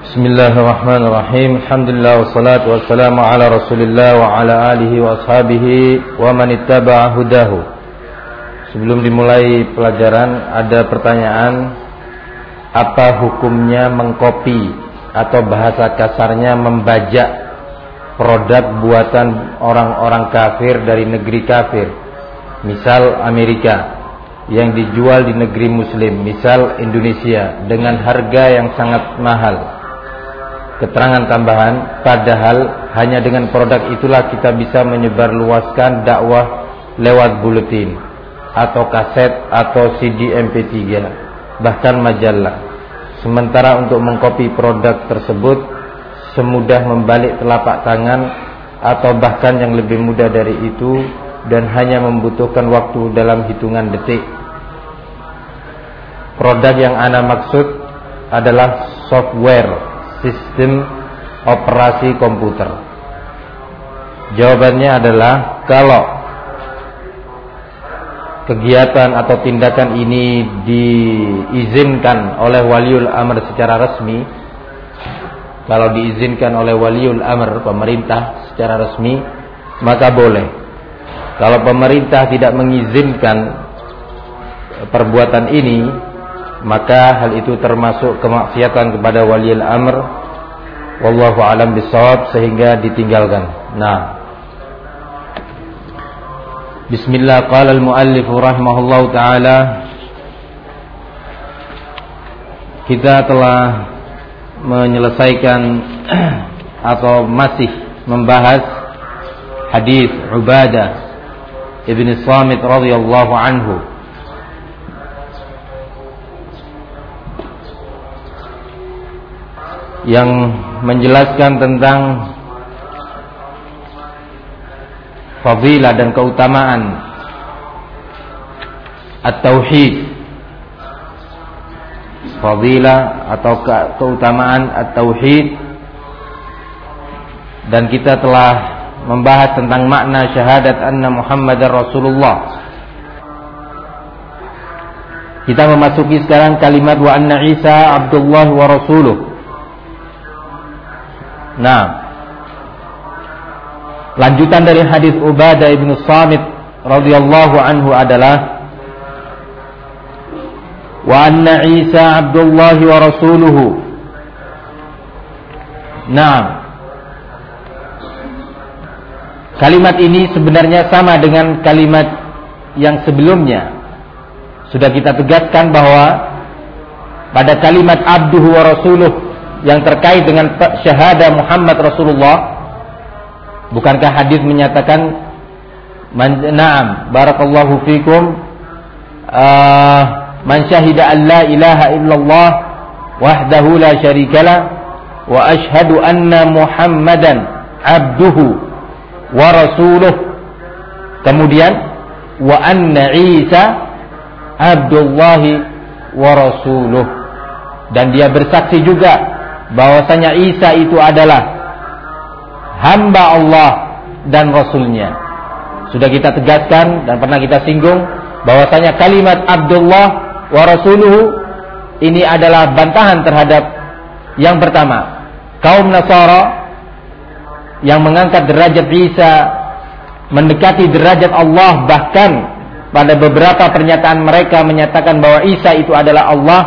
Bismillahirrahmanirrahim. Alhamdulillah wassalatu wassalamu ala Rasulillah wa ala alihi wa ashabihi wa man ittaba'a hudahu. Sebelum dimulai pelajaran, ada pertanyaan, apa hukumnya mengkopi atau bahasa kasarnya membajak produk buatan orang-orang kafir dari negeri kafir, misal Amerika, yang dijual di negeri muslim, misal Indonesia, dengan harga yang sangat mahal? Keterangan tambahan, padahal hanya dengan produk itulah kita bisa menyebarluaskan dakwah lewat buletin atau kaset atau CD MP3, bahkan majalah. Sementara untuk mengkopi produk tersebut semudah membalik telapak tangan atau bahkan yang lebih mudah dari itu, dan hanya membutuhkan waktu dalam hitungan detik. Produk yang ana maksud adalah software, sistem operasi komputer. Jawabannya adalah, kalau kegiatan atau tindakan ini diizinkan oleh waliul amr secara resmi, kalau diizinkan oleh waliul amr, pemerintah secara resmi, maka boleh. Kalau pemerintah tidak mengizinkan perbuatan ini, maka hal itu termasuk kemaksiatan kepada waliul amr, wallahu alam bisawab, sehingga ditinggalkan. Nah, bismillah. Qala al-muallif rahimahullahu taala, kita telah menyelesaikan atau masih membahas hadis Ubadah ibn Samit radhiyallahu anhu yang menjelaskan tentang fadilah dan keutamaan at-tauhid, fadilah atau keutamaan at-tauhid, dan kita telah membahas tentang makna syahadat anna Muhammadar Rasulullah. Kita memasuki sekarang kalimat wa anna Isa Abdullah wa Rasuluh. Nah, lanjutan dari hadis Ubadah ibn Samit radhiyallahu anhu adalah wa anna Isa Abdullah wa Rasuluhu. Nah, kalimat ini sebenarnya sama dengan kalimat yang sebelumnya. Sudah kita tegaskan bahwa pada kalimat abduhu wa rasuluh yang terkait dengan syahadah Muhammad Rasulullah, bukankah hadis menyatakan na'am barakallahu fikum man syahida an la ilaha illallah wahdahu la syarikalah wa ashhadu anna Muhammadan abduhu wa rasuluh. Kemudian wa anna Isa abdullahi wa rasuluh, dan dia bersaksi juga bahwasanya Isa itu adalah hamba Allah dan Rasulnya. Sudah kita tegaskan dan pernah kita singgung bahwasanya kalimat Abdullah wa Rasuluhu ini adalah bantahan terhadap yang pertama, kaum Nasara yang mengangkat derajat Isa mendekati derajat Allah, bahkan pada beberapa pernyataan mereka menyatakan bahwa Isa itu adalah Allah.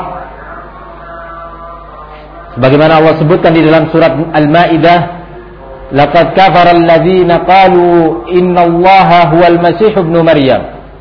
Sebagaimana Allah sebutkan di dalam surat Al-Maidah, laqad kafara alladzina qalu innallaha huwal masih ibnu Maryam.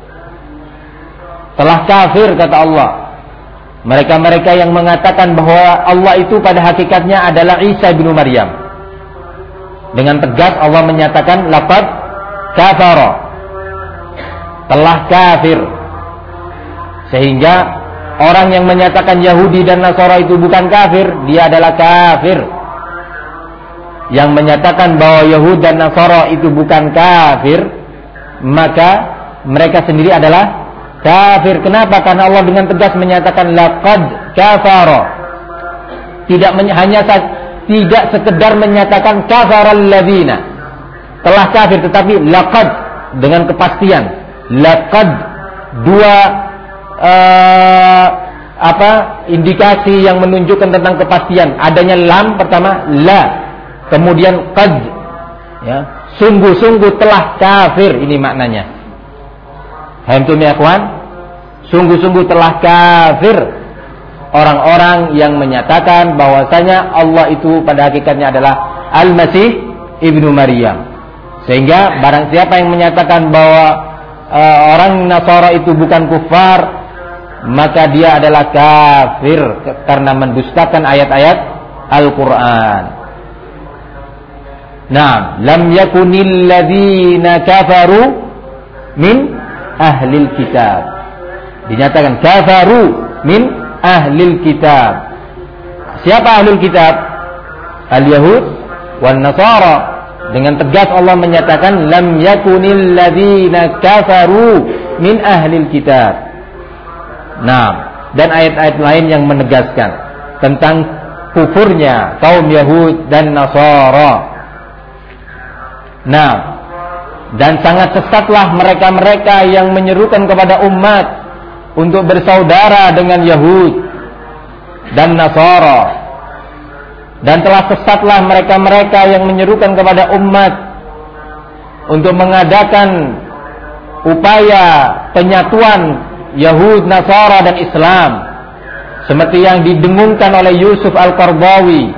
Telah kafir, kata Allah, mereka-mereka yang mengatakan bahwa Allah itu pada hakikatnya adalah Isa ibnu Maryam. Dengan tegas Allah menyatakan laqad kafara, telah kafir. Sehingga orang yang menyatakan Yahudi dan Nasara itu bukan kafir, dia adalah kafir. Yang menyatakan bahwa Yahudi dan Nasara itu bukan kafir, maka mereka sendiri adalah kafir. Kenapa? Karena Allah dengan tegas menyatakan laqad kafara. Tidak sekedar menyatakan kafaral ladzina, telah kafir, tetapi laqad dengan kepastian. Laqad dua indikasi yang menunjukkan tentang kepastian. Adanya lam pertama, la, kemudian qad, ya, sungguh-sungguh telah kafir, ini maknanya. Paham ya ikhwan? Sungguh-sungguh telah kafir orang-orang yang menyatakan bahwasanya Allah itu pada hakikatnya adalah Al-Masih Ibnu Maryam. Sehingga barang siapa yang menyatakan bahwa orang Nasara itu bukan kufar, maka dia adalah kafir karena mendustakan ayat-ayat Al-Quran. Nah, lam yakunil ladzina kafaru min ahlil kitab. Dinyatakan kafaru min ahlil kitab. Siapa ahlul kitab? Al-Yahud wan Nasara. Dengan tegas Allah menyatakan lam yakunil ladzina kafaru min ahlil kitab. Nah, dan ayat-ayat lain yang menegaskan tentang kufurnya kaum Yahud dan Nasara. Nah, dan sangat sesatlah mereka-mereka yang menyerukan kepada umat untuk bersaudara dengan Yahud dan Nasara. Dan telah sesatlah mereka-mereka yang menyerukan kepada umat untuk mengadakan upaya penyatuan Yahud, Nasara dan Islam, seperti yang didengungkan oleh Yusuf Al-Qaradawi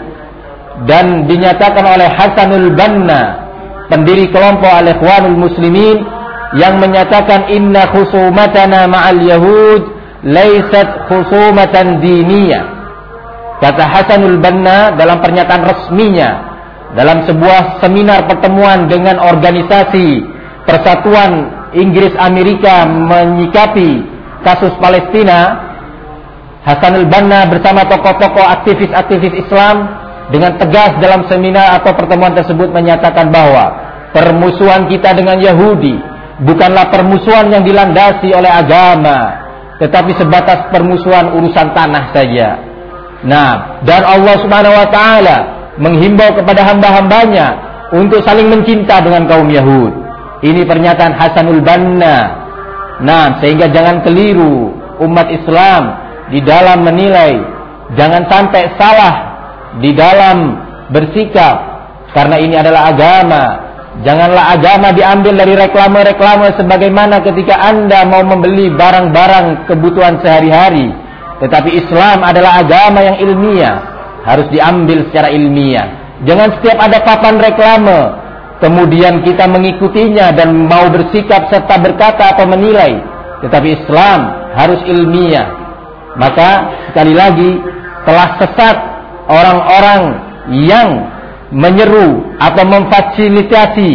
dan dinyatakan oleh Hasanul Banna, pendiri kelompok Al-Ikhwanul Muslimin, yang menyatakan inna khusumatana ma'al Yahud laysat khusumatan diniyah. Kata Hasanul Banna dalam pernyataan resminya dalam sebuah seminar pertemuan dengan organisasi Persatuan Inggris Amerika menyikapi kasus Palestina, Hasanul Banna bersama tokoh-tokoh aktivis-aktivis Islam dengan tegas dalam seminar atau pertemuan tersebut menyatakan bahwa permusuhan kita dengan Yahudi bukanlah permusuhan yang dilandasi oleh agama, tetapi sebatas permusuhan urusan tanah saja. Nah, dan Allah Subhanahu wa taala menghimbau kepada hamba-hambanya untuk saling mencinta dengan kaum Yahud. Ini pernyataan Hasanul Banna. Nah, sehingga jangan keliru umat Islam di dalam menilai, jangan sampai salah di dalam bersikap, karena ini adalah agama. Janganlah agama diambil dari reklame-reklame sebagaimana ketika Anda mau membeli barang-barang kebutuhan sehari-hari. Tetapi Islam adalah agama yang ilmiah, harus diambil secara ilmiah. Jangan setiap ada papan reklame kemudian kita mengikutinya dan mau bersikap serta berkata atau menilai. Tetapi Islam harus ilmiah. Maka sekali lagi telah sesat orang-orang yang menyeru atau memfasilitasi,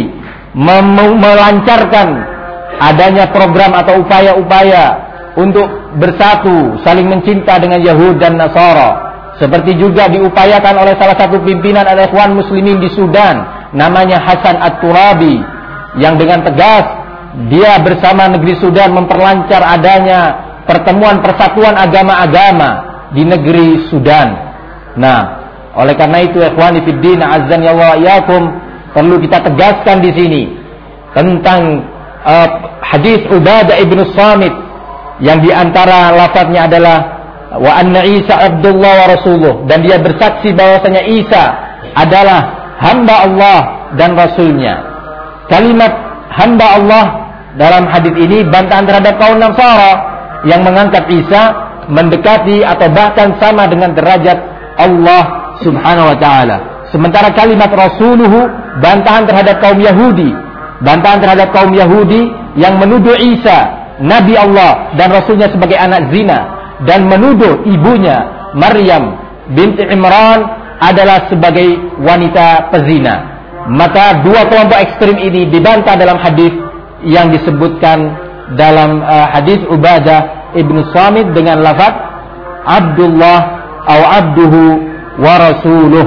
melancarkan adanya program atau upaya-upaya untuk bersatu, saling mencinta dengan Yahud dan Nasara. Seperti juga diupayakan oleh salah satu pimpinan Al-Ikhwan Muslimin di Sudan, namanya Hasan At-Turabi, yang dengan tegas dia bersama negeri Sudan memperlancar adanya pertemuan persatuan agama-agama di negeri Sudan. Nah, oleh karena itu ikhwani fiddin azan ya Allah yakum, perlu kita tegaskan di sini tentang hadis Ubadah ibnu Samit yang diantara lafadznya adalah wa anna Isa Abdullah wa Rasuluh, dan dia bersaksi bahwasanya Isa adalah hamba Allah dan Rasulnya. Kalimat hamba Allah dalam hadis ini bantahan terhadap kaum Nasara yang menganggap Isa mendekati atau bahkan sama dengan derajat Allah Subhanahu wa ta'ala. Sementara kalimat Rasuluhu bantahan terhadap kaum Yahudi, bantahan terhadap kaum Yahudi yang menuduh Isa Nabi Allah dan Rasulnya sebagai anak zina, dan menuduh ibunya Maryam binti Imran adalah sebagai wanita pezina. Maka dua kelompok ekstrim ini dibantah dalam hadis yang disebutkan dalam hadis Ubadah ibnu Samit dengan lafaz Abdullah atau Abduhu wa Rasuluh.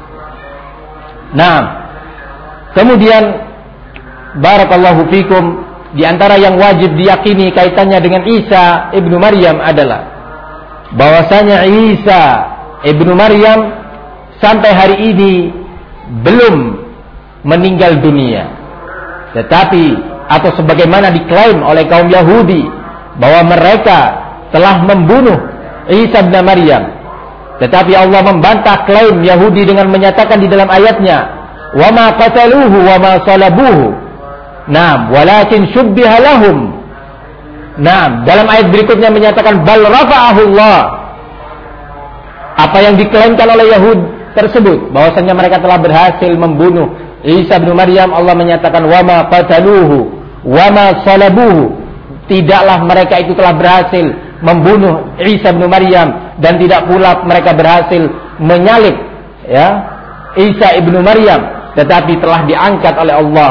Nah, kemudian barakallahu fikum, di antara yang wajib diyakini kaitannya dengan Isa ibnu Maryam adalah bahwasanya Isa ibnu Maryam sampai hari ini belum meninggal dunia. Tetapi atau sebagaimana diklaim oleh kaum Yahudi bahwa mereka telah membunuh Isa bin Maryam. Tetapi Allah membantah klaim Yahudi dengan menyatakan di dalam ayatnya, wa ma qataluhu wa ma salabuhu. Naam, walakin syubbiha lahum. Naam, dalam ayat berikutnya menyatakan bal rafa'ahu Allah. Apa yang diklaimkan oleh Yahud tersebut, bahwasanya mereka telah berhasil membunuh Isa bin Maryam, Allah menyatakan wa ma qataluhu wa ma salabuhu. Tidaklah mereka itu telah berhasil membunuh Isa bin Maryam, dan tidak pula mereka berhasil menyalib Isa ibnu Maryam, tetapi telah diangkat oleh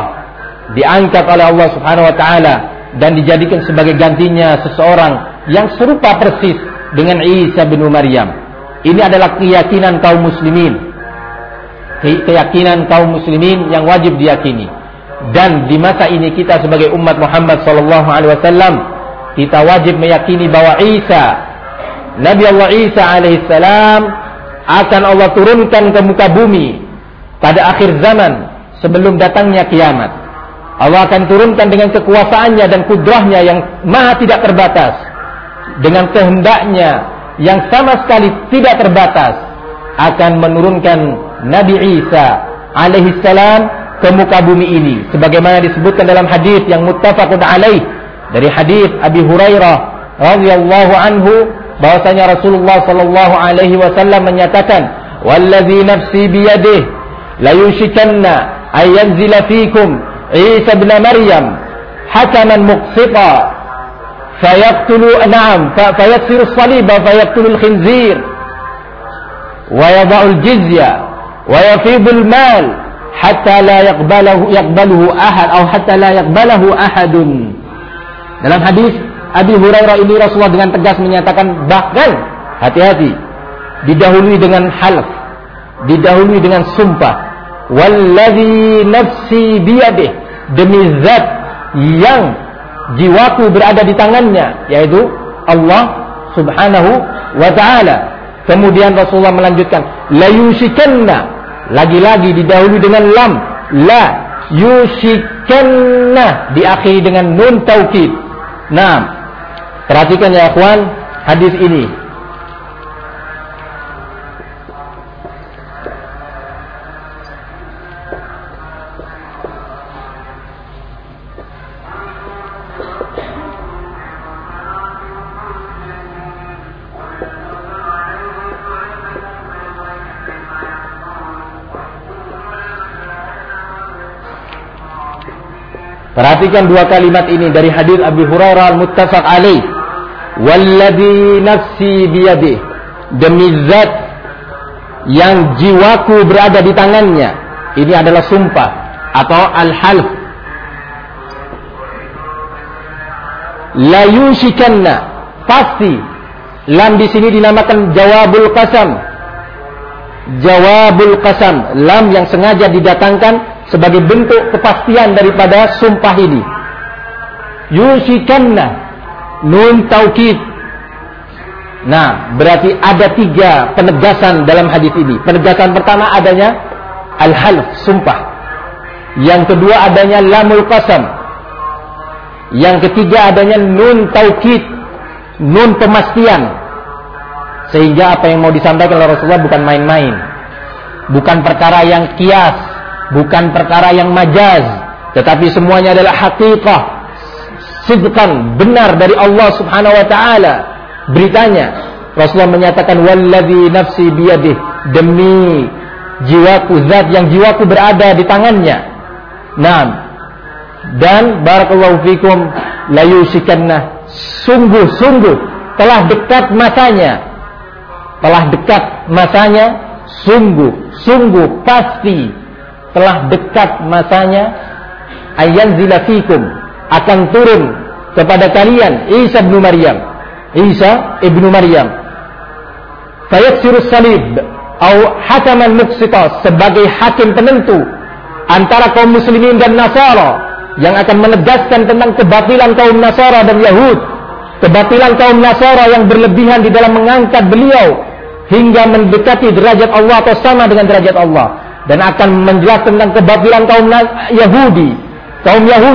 Allah Subhanahu wa taala, dan dijadikan sebagai gantinya seseorang yang serupa persis dengan Isa bin Maryam. Ini adalah keyakinan kaum muslimin yang wajib diyakini. Dan di masa ini kita sebagai umat Muhammad sallallahu alaihi wasallam, kita wajib meyakini bahwa Nabi Allah Isa alaihissalam akan Allah turunkan ke muka bumi pada akhir zaman sebelum datangnya kiamat. Allah akan turunkan dengan kekuasaannya dan kudrahnya yang maha tidak terbatas, dengan kehendaknya yang sama sekali tidak terbatas, akan menurunkan Nabi Isa alaihissalam ke muka bumi ini, sebagaimana disebutkan dalam hadis yang muttafaqun alaih dari hadis Abi Hurairah radhiyallahu anhu, bahwasanya Rasulullah sallallahu alaihi wasallam menyatakan, wallazi nafsi biyadihi la yushikanna ay yanzila fikum Isa bin Maryam hakaman muqsita fayaqtulu fayaksiru as-saliba fayaqtulu al-khinzir wa yada'u al-jizya wa yafidu al-mal hatta la yaqbaluhu ahad atau hatta la yaqbalahu ahadun. Dalam hadis Abi Hurairah ini Rasulullah dengan tegas menyatakan, bahkan hati-hati, didahului dengan halaf, didahului dengan sumpah, wallazi nafsi biyadih, demi zat yang jiwaku berada di tangannya, yaitu Allah Subhanahu wa ta'ala. Kemudian Rasulullah melanjutkan, la yushikanna, lagi-lagi didahului dengan lam, la yushikanna diakhiri dengan nun taukid. Nah, perhatikan ya akhwan hadis ini. Perhatikan dua kalimat ini dari hadis Abi Hurairah al-muttafaq alaih. Walladzi nafsi biyadihi, demi zat yang jiwaku berada di tangannya. Ini adalah sumpah atau al-half. La yushikanna, pasti. Lam di sini dinamakan jawabul qasam. Jawabul qasam, lam yang sengaja didatangkan sebagai bentuk kepastian daripada sumpah ini. Yushikanna, nun taukid. Nah, berarti ada tiga penegasan dalam hadis ini. Penegasan pertama adanya al-half, sumpah. Yang kedua adanya lamul qasam. Yang ketiga adanya nun taukid, nun pemastian. Sehingga apa yang mau disampaikan oleh Rasulullah bukan main-main, bukan perkara yang kias, bukan perkara yang majaz, tetapi semuanya adalah haqiqah, sidqan, benar dari Allah Subhanahu wa ta'ala beritanya. Rasulullah menyatakan, walladzi nafsi biyadih, demi jiwaku, zat yang jiwaku berada di tangannya. Nah, dan barakallahu fikum, la yushikanna, sungguh-sungguh telah dekat masanya, telah dekat masanya, sungguh-sungguh pasti telah dekat masanya, ayanzila fikum, akan turun kepada kalian Isa ibnu Maryam, Isa ibnu Maryam, fayaksiru salib atau hakaman muqsita, sebagai hakim penentu antara kaum muslimin dan Nasara, yang akan menegaskan tentang kebatilan kaum Nasara dan Yahud, kebatilan kaum Nasara yang berlebihan di dalam mengangkat beliau hingga mendekati derajat Allah atau sama dengan derajat Allah, dan akan menjelaskan tentang kebatilan kaum Yahudi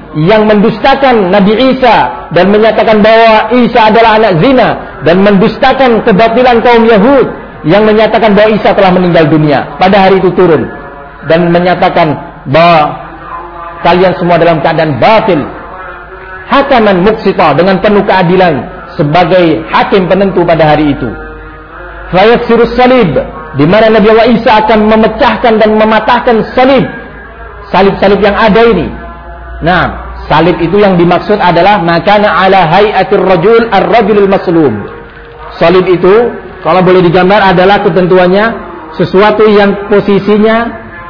yang mendustakan Nabi Isa dan menyatakan bahwa Isa adalah anak zina, dan mendustakan kebatilan kaum Yahud yang menyatakan bahwa Isa telah meninggal dunia, pada hari itu turun dan menyatakan bahwa kalian semua dalam keadaan batil, hakaman muqsita, dengan penuh keadilan sebagai hakim penentu pada hari itu. Fayaksirus salib, di mana Nabi Allah Isa akan memecahkan dan mematahkan salib-salib yang ada ini. Nah, salib itu yang dimaksud adalah makana ala hayatir rajul ar-rajulul maslub. Salib itu kalau boleh digambar adalah ketentuannya sesuatu yang posisinya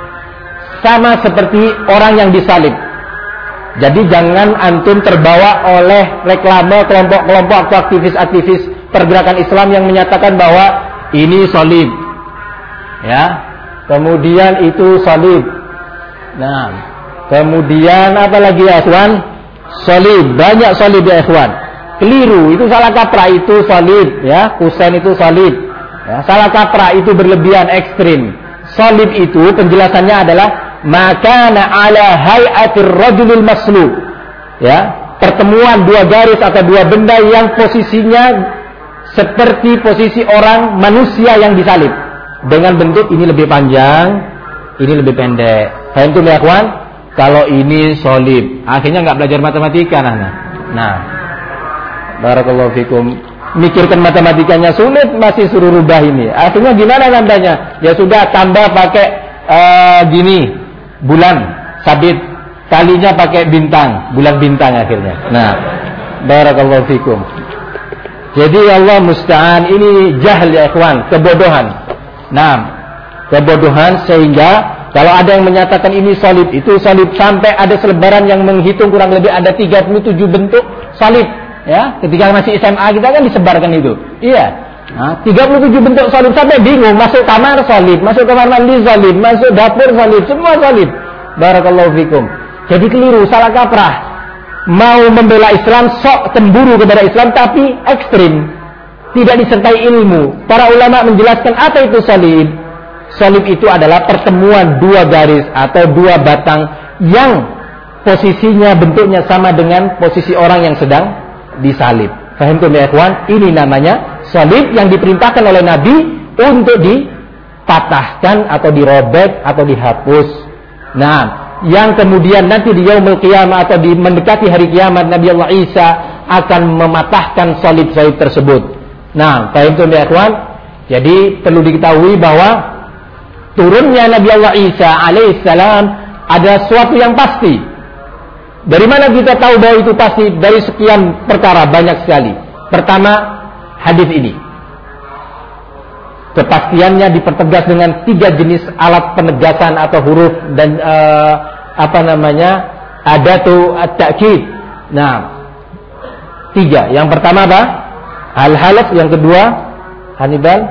sama seperti orang yang disalib. Jadi jangan antum terbawa oleh reklame kelompok-kelompok atau aktivis-aktivis pergerakan Islam yang menyatakan bahwa ini salib, ya, kemudian itu salib. Nah, kemudian apa lagi ya ikhwan? Salib, banyak salib ya ikhwan. Keliru, itu salah kaprah, itu salib, ya. Husain itu salib, ya. Salah kaprah, itu berlebihan, ekstrim. Salib itu penjelasannya adalah makana ala hayatir rajulil maslub, ya, pertemuan dua garis atau dua benda yang posisinya seperti posisi orang manusia yang disalib, dengan bentuk ini lebih panjang, ini lebih pendek. Paham tuh ya kawan? Kalau ini salib, akhirnya nggak belajar matematika. Nah, barakallahu fikum. Mikirkan matematikanya sulit, masih suruh rubah ini. Akhirnya gimana nambahnya? Ya sudah, tambah pakai gini, bulan sabit, kalinya pakai bintang, bulan bintang akhirnya. Nah, barakallahu fikum. Jadi Allah musta'an, ini jahil ya ikhwan, kebodohan. Nah, kebodohan sehingga kalau ada yang menyatakan ini salib, itu salib, sampai ada selebaran yang menghitung kurang lebih ada 37 bentuk salib, ya. Ketika masih SMA kita kan disebarkan itu. Iya. Nah, 37 bentuk salib, sampai bingung, masuk kamar salib, masuk kamar mandi salib, masuk dapur salib, semua salib. Barakallahu fikum. Jadi keliru, salah kaprah. Mau membela Islam, sok cemburu kepada Islam, tapi ekstrim, tidak disertai ilmu. Para ulama menjelaskan apa itu salib. Salib itu adalah pertemuan dua garis atau dua batang yang posisinya, bentuknya sama dengan posisi orang yang sedang disalib. Faham tuh ya ikhwan? Ini namanya salib yang diperintahkan oleh Nabi untuk dipatahkan atau dirobek atau dihapus. Nah, yang kemudian nanti di yaumul qiyamah atau di mendekati hari kiamat, Nabi Allah Isa akan mematahkan salib-salib tersebut. Nah, faham tuh ya ikhwan? Jadi perlu diketahui bahwa turunnya Nabi Allah Isa alaihissalam ada sesuatu yang pasti. Dari mana kita tahu bahwa itu pasti? Dari sekian perkara, banyak sekali. Pertama, hadis ini. Kepastiannya dipertegas dengan 3 jenis alat penegasan atau huruf dan adatu at-ta'kid. Nah, 3. Yang pertama apa? Al-halaf. Yang kedua, Hannibal,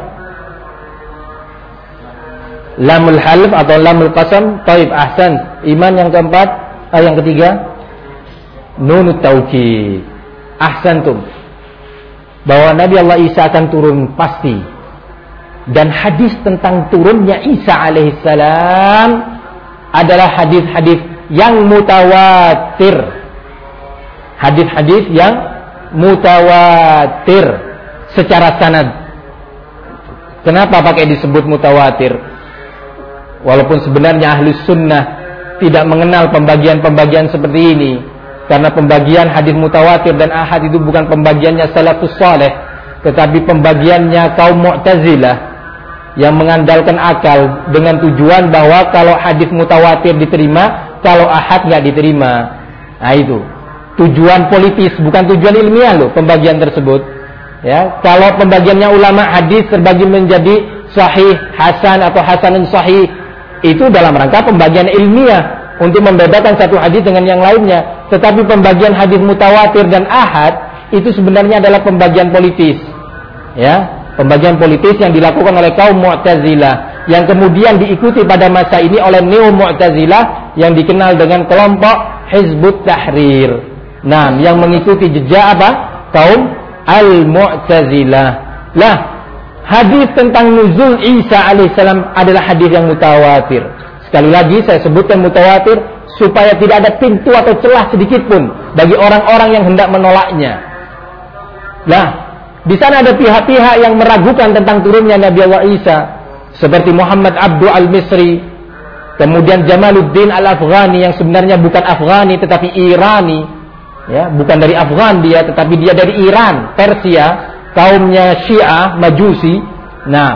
lamul half atau lamul qasam. Taib, ahsan. Iman yang keempat, yang ketiga, nunut taukid. Ahsantum. Bahwa Nabi Allah Isa akan turun pasti. Dan hadis tentang turunnya Isa alaihissalam adalah hadis-hadis yang mutawatir. Hadis-hadis yang mutawatir secara sanad. Kenapa pakai disebut mutawatir? Walaupun sebenarnya ahli sunnah tidak mengenal pembagian-pembagian seperti ini, karena pembagian hadis mutawatir dan ahad itu bukan pembagiannya salafus saleh, tetapi pembagiannya kaum Mu'tazilah yang mengandalkan akal dengan tujuan bahwa kalau hadis mutawatir diterima, kalau ahad nggak diterima. Nah itu tujuan politis, bukan tujuan ilmiah loh pembagian tersebut. Ya, kalau pembagiannya ulama hadis terbagi menjadi sahih, hasan atau hasanun sahih, itu dalam rangka pembagian ilmiah untuk membedakan satu hadis dengan yang lainnya. Tetapi pembagian hadis mutawatir dan ahad itu sebenarnya adalah pembagian politis. Ya, pembagian politis yang dilakukan oleh kaum Mu'tazilah, yang kemudian diikuti pada masa ini oleh Neo Mu'tazilah yang dikenal dengan kelompok Hizbut Tahrir. Nah, yang mengikuti jejak apa? Kaum Al-Mu'tazilah. Lah, hadis tentang nuzul Isa alaihissalam adalah hadis yang mutawatir. Sekali lagi saya sebutkan mutawatir supaya tidak ada pintu atau celah sedikit pun bagi orang-orang yang hendak menolaknya. Nah, di sana ada pihak-pihak yang meragukan tentang turunnya Nabi Allah Isa, seperti Muhammad Abdu Al-Misri, kemudian Jamaluddin Al-Afghani yang sebenarnya bukan Afghani tetapi Irani, ya, bukan dari Afghan dia, tetapi dia dari Iran, Persia, kaumnya Syiah, Majusi. Nah,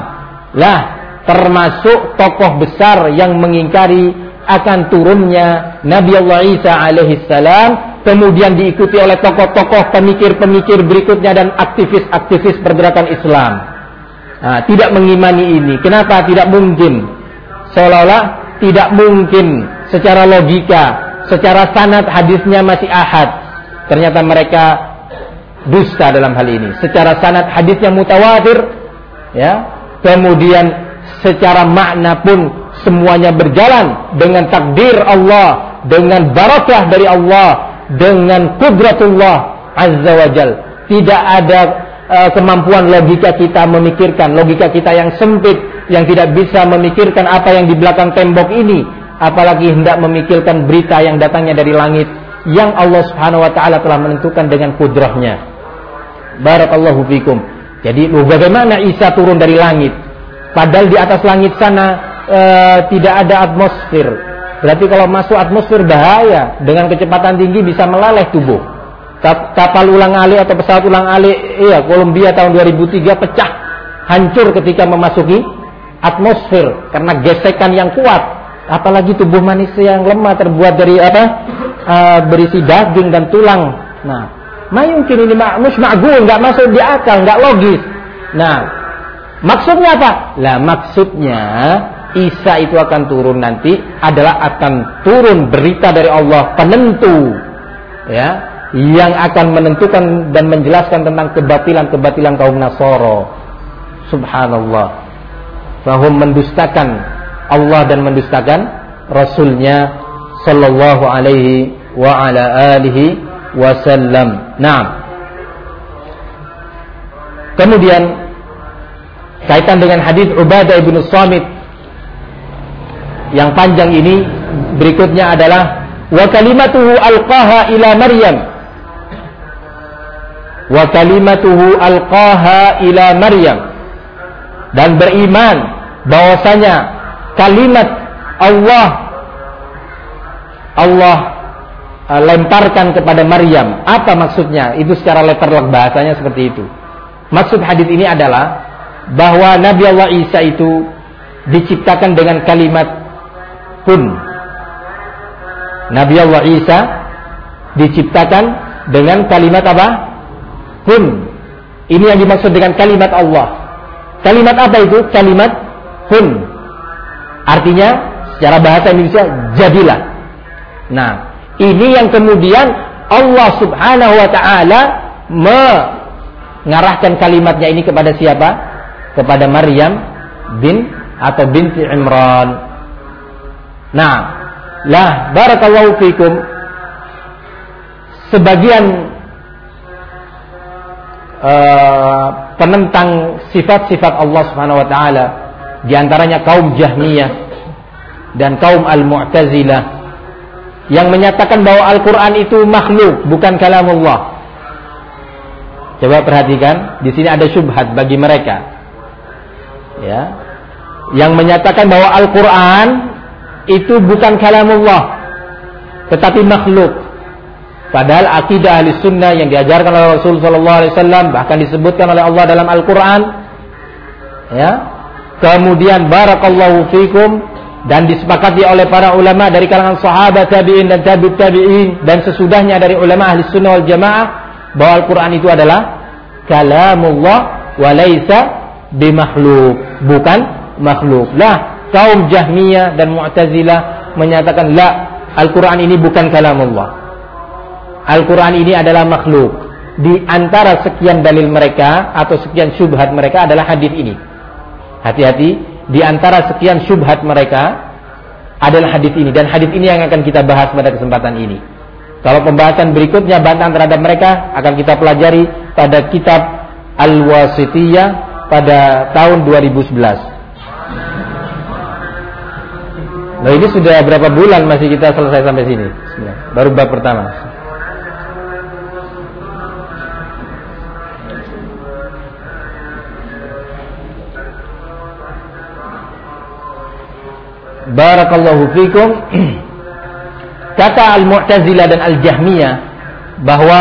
termasuk tokoh besar yang mengingkari akan turunnya Nabi Allah Isa alaihi salam, kemudian diikuti oleh tokoh-tokoh pemikir-pemikir berikutnya dan aktivis-aktivis pergerakan Islam. Nah, tidak mengimani ini. Kenapa tidak mungkin? Seolah-olah tidak mungkin secara logika, secara sanad hadisnya masih ahad. Ternyata mereka dusta dalam hal ini. Secara sanad hadisnya mutawatir, ya. Kemudian secara makna pun semuanya berjalan dengan takdir Allah, dengan barakah dari Allah, dengan qudratullah azza wa jal. Tidak ada kemampuan logika kita memikirkan, logika kita yang sempit, yang tidak bisa memikirkan apa yang di belakang tembok ini, apalagi hendak memikirkan berita yang datangnya dari langit, yang Allah subhanahu wa ta'ala telah menentukan dengan kudrahnya. Barakallahu fikum. Jadi bagaimana Isa turun dari langit, padahal di atas langit sana tidak ada atmosfer. Berarti kalau masuk atmosfer bahaya, dengan kecepatan tinggi bisa meleleh tubuh. Kapal ulang-alik atau pesawat ulang-alik Columbia tahun 2003 pecah, hancur ketika memasuki atmosfer karena gesekan yang kuat. Apalagi tubuh manusia yang lemah terbuat dari berisi daging dan tulang. Nah, mungkin ini ma'gul, nggak masuk di akal, nggak logis. Nah, maksudnya apa? Maksudnya Isa itu akan turun nanti adalah akan turun berita dari Allah penentu, ya, yang akan menentukan dan menjelaskan tentang kebatilan-kebatilan kaum Nasara. Subhanallah. Fahum mendustakan Allah dan mendustakan Rasulnya sallallahu alaihi wa ala alihi wasallam. Nah, kemudian kaitan dengan hadis Ubadah ibn Samit yang panjang ini, berikutnya adalah wa kalimatuhu alqaha ila Maryam, wa kalimatuhu alqaha ila Maryam, dan beriman bahwasanya kalimat Allah lemparkan kepada Maryam. Apa maksudnya? Itu secara letterlock bahasanya seperti itu. Maksud hadis ini adalah bahwa Nabi Allah Isa itu diciptakan dengan kalimat kun. Nabi Allah Isa diciptakan dengan kalimat apa? Kun. Ini yang dimaksud dengan kalimat Allah. Kalimat apa itu? Kalimat kun. Artinya secara bahasa Indonesia jadilah. Nah, ini yang kemudian Allah subhanahu wa ta'ala mengarahkan kalimatnya ini kepada siapa? Kepada Maryam binti Imran. Nah, barakallahu fikum. Sebagian penentang sifat-sifat Allah subhanahu wa ta'ala, di antaranya kaum Jahmiyah dan kaum Al-Mu'tazilah, yang menyatakan bahwa Al-Quran itu makhluk, bukan kalamullah. Coba perhatikan, di sini ada syubhat bagi mereka, ya, yang menyatakan bahwa Al-Quran itu bukan kalamullah, tetapi makhluk. Padahal akidah ahli sunnah yang diajarkan oleh Rasul sallallahu alaihi wasallam, bahkan disebutkan oleh Allah dalam Al-Quran, ya. Kemudian barakallahu fikum, dan disepakati oleh para ulama dari kalangan sahabat, tabi'in dan tabi'ut tabi'in, dan sesudahnya dari ulama ahli sunnah wal jamaah, bahwa Al-Quran itu adalah kalamullah wa laisa bimakhluk, bukan makhluk. Kaum Jahmiyah dan Mu'tazilah menyatakan Al-Quran ini bukan kalamullah, Al-Quran ini adalah makhluk. Di antara sekian dalil mereka atau sekian syubhat mereka adalah hadis ini. Hati-hati, di antara sekian syubhat mereka adalah hadis ini, dan hadis ini yang akan kita bahas pada kesempatan ini. Kalau pembahasan berikutnya bantahan terhadap mereka akan kita pelajari pada kitab Al-Wasitiyah pada tahun 2011. Nah, ini sudah berapa bulan masih kita selesai sampai sini? Bismillah. Baru bab pertama. Barakallahu fikum. Kata Al-Mu'tazilah dan Al-Jahmiyah bahwa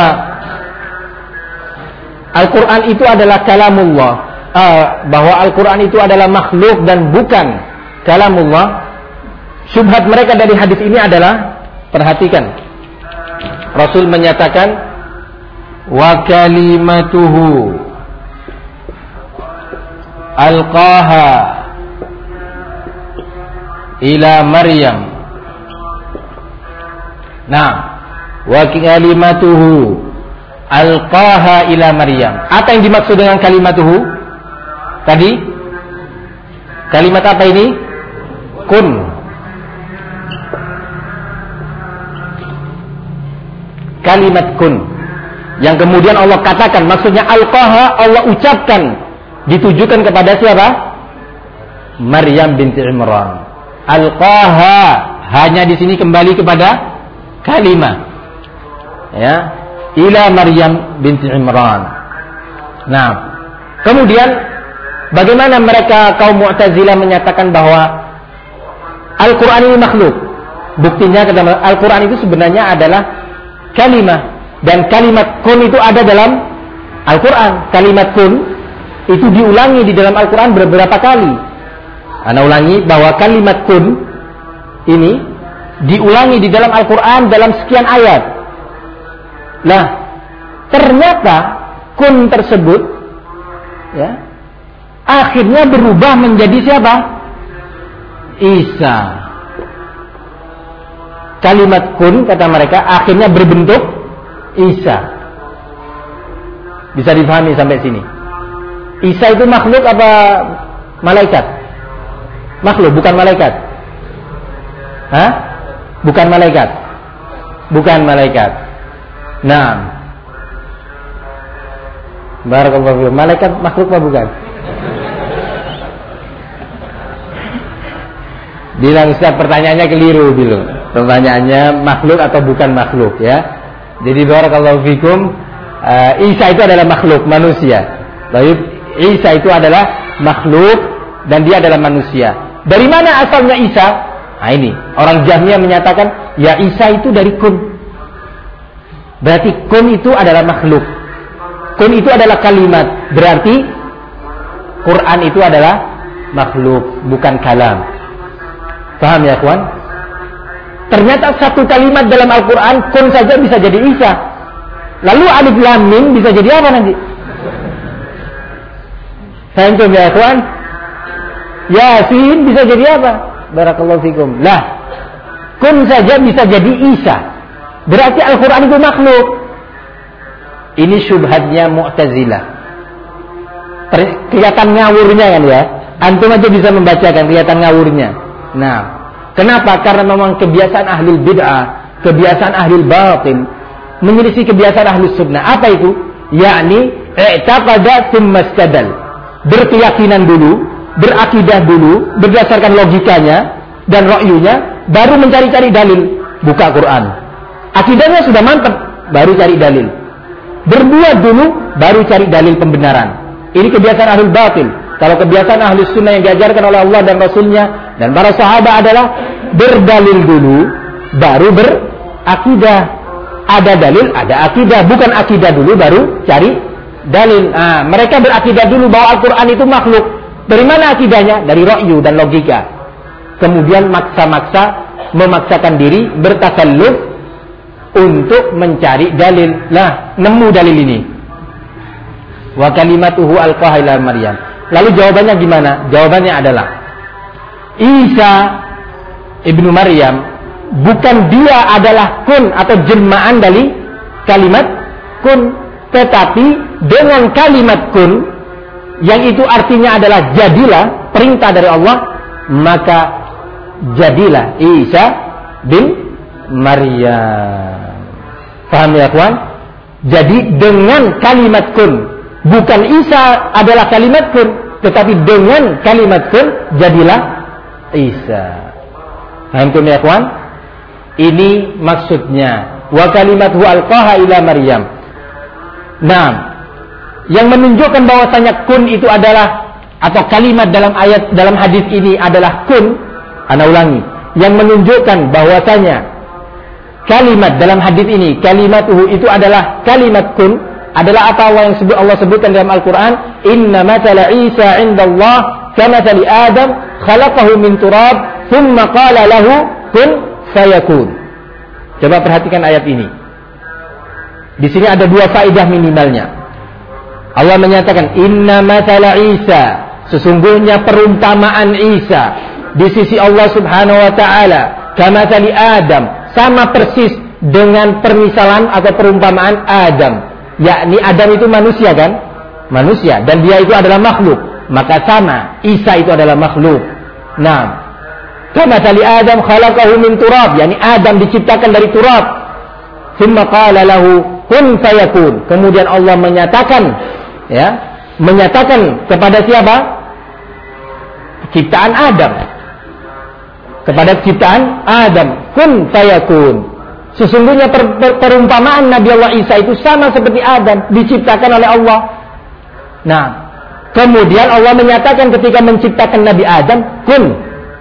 Al-Quran itu adalah kalamullah, bahwa Al-Quran itu adalah makhluk dan bukan kalamullah. Syubhat mereka dari hadis ini adalah, perhatikan, Rasul menyatakan wa kalimatuhu alqaha ila Maryam. Nah, wa kalimatuhu alqaha ila Maryam. Apa yang dimaksud dengan kalimatuhu tadi? Kalimat apa ini? Kun. Kalimat kun yang kemudian Allah katakan, maksudnya alqaha, Allah ucapkan, ditujukan kepada siapa? Maryam binti Imran. Alqaha hanya di sini kembali kepada kalimat, ya, ila Maryam binti Imran. Nah, kemudian bagaimana mereka kaum Mu'tazilah menyatakan bahwa Al-Quran ini makhluk? Buktinya kata Al-Quran itu sebenarnya adalah kalimat, dan kalimat kun itu ada dalam Al-Quran. Kalimat kun itu diulangi di dalam Al-Quran beberapa kali. Ana ulangi bahwa kalimat kun ini diulangi di dalam Al-Quran dalam sekian ayat. Nah, ternyata kun tersebut, ya, akhirnya berubah menjadi siapa? Isa. Kalimat kun, kata mereka, akhirnya berbentuk Isa. Bisa difahami sampai sini? Isa itu makhluk apa malaikat? Makhluk, bukan malaikat. Hah? Bukan malaikat. Bukan malaikat. Nah, barakallahu fiikum. Malaikat makhluk apa bukan? Bilang Ustaz, pertanyaannya keliru bilang. Pertanyaannya makhluk atau bukan makhluk, ya. Jadi barakallahu fikum, Isa itu adalah makhluk manusia. Baik, Isa itu adalah makhluk dan dia adalah manusia. Dari mana asalnya Isa? Nah, ini orang Jahmiyah menyatakan ya Isa itu dari kun. Berarti kun itu adalah makhluk. Kun itu adalah kalimat. Berarti Quran itu adalah makhluk, bukan kalam. Paham ya, kawan? Ternyata satu kalimat dalam Al-Quran kun saja bisa jadi Isa. Lalu alif lam mim bisa jadi apa nanti? Saya coba ya, kawan. Yasin bisa jadi apa? Barakallahu fikum. Lah, kun saja bisa jadi Isa. Berarti Al-Quran itu makhluk. Ini syubhatnya Mu'tazilah. Kelihatan ngawurnya kan ya. Antum aja bisa membacakan, kelihatan ngawurnya. Nah, kenapa? Karena memang kebiasaan ahli bid'ah, kebiasaan ahli batil menyelisih kebiasaan ahli sunnah. Apa itu? Yakni i'taqada tsumma istadal. Berkeyakinan dulu, berakidah dulu, berdasarkan logikanya dan ra'yunya, baru mencari-cari dalil. Buka Quran. Akidahnya sudah mantap, baru cari dalil. Berbuat dulu, baru cari dalil pembenaran. Ini kebiasaan ahli batil. Kalau kebiasaan ahli sunnah yang diajarkan oleh Allah dan Rasulnya dan para sahabat adalah berdalil dulu, baru berakidah. Ada dalil, ada akidah. Bukan akidah dulu, baru cari dalil. Nah, mereka berakidah dulu bahwa Al-Quran itu makhluk. Dari mana akidahnya? Dari ra'yu dan logika. Kemudian memaksakan diri, bertasalluf untuk mencari dalil. Nah, nemu dalil ini. Wa kalimatuhu alqaha ila Maryam. Lalu jawabannya gimana? Jawabannya adalah Isa ibnu Maryam, bukan dia adalah kun atau jelmaan dari kalimat kun, tetapi dengan kalimat kun yang itu artinya adalah jadilah, perintah dari Allah, maka jadilah Isa bin Maryam. Paham ya kawan? Jadi dengan kalimat kun, bukan Isa adalah kalimat kun, tetapi dengan kalimat kun jadilah Isa. Antum ya ikhwan? Ini maksudnya. Wa kalimatuhu alqaha ila Maryam. Nah, yang menunjukkan bahwasanya kun itu adalah, atau kalimat dalam ayat, dalam hadis ini adalah kun. Ana ulangi. Yang menunjukkan bahwasanya kalimat dalam hadis ini, kalimatuhu itu adalah kalimat kun, adalah apa yang Allah sebutkan dalam Al-Quran. Inna mathala Isa indallah kamathali Adam khalaqahu min turab thumma qala lahu kun fayakun. Coba perhatikan ayat ini. Di sini ada dua faedah minimalnya. Allah menyatakan inna mathala Isa, sesungguhnya perumpamaan Isa di sisi Allah Subhanahu wa taala kamathali Adam, sama persis dengan permisalan atau perumpamaan Adam. Yakni Adam itu manusia kan? Manusia, dan dia itu adalah makhluk. Maka sama, Isa itu adalah makhluk. Nah, kamathali Adam khalaqahu min turab, yakni Adam diciptakan dari turab. Tsumma qala lahu kun fayakun. Kemudian Allah menyatakan, ya, menyatakan kepada siapa? Ciptaan Adam. Kepada ciptaan Adam, kun fayakun. Sesungguhnya perumpamaan Nabi Allah Isa itu sama seperti Adam, diciptakan oleh Allah. Nah, kemudian Allah menyatakan ketika menciptakan Nabi Adam, kun.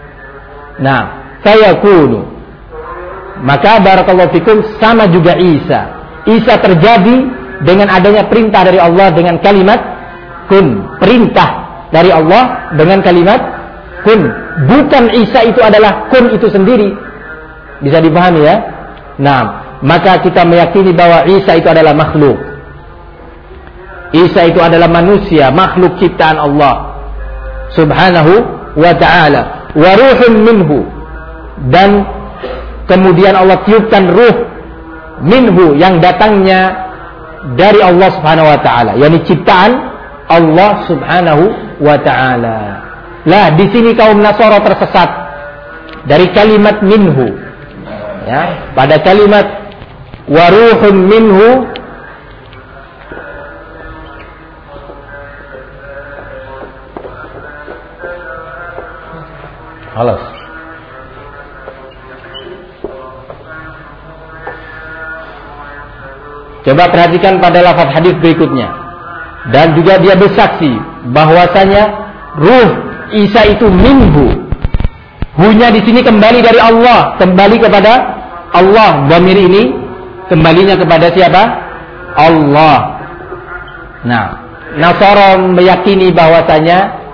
Nah, fayakunu. Maka barakallahu fikum, sama juga Isa. Isa terjadi dengan adanya perintah dari Allah dengan kalimat kun. Perintah dari Allah dengan kalimat kun. Bukan Isa itu adalah kun itu sendiri. Bisa dipahami ya? Nah, maka kita meyakini bahwa Isa itu adalah makhluk. Isa itu adalah manusia, makhluk ciptaan Allah Subhanahu wa ta'ala. Wa ruhun minhu. Dan kemudian Allah tiupkan ruh minhu, yang datangnya dari Allah Subhanahu wa ta'ala, yakni ciptaan Allah Subhanahu wa ta'ala. Lah, di sini kaum Nasara tersesat dari kalimat minhu. Ya, pada kalimat waruhun minhu, halas. Coba perhatikan pada lafaz hadis berikutnya. Dan juga dia bersaksi bahwasanya ruh Isa itu minhu. Hunya di sini kembali dari Allah, kembali kepada Allah. Dhamir ini kembalinya kepada siapa? Allah. Nah, Nasara meyakini bahwasanya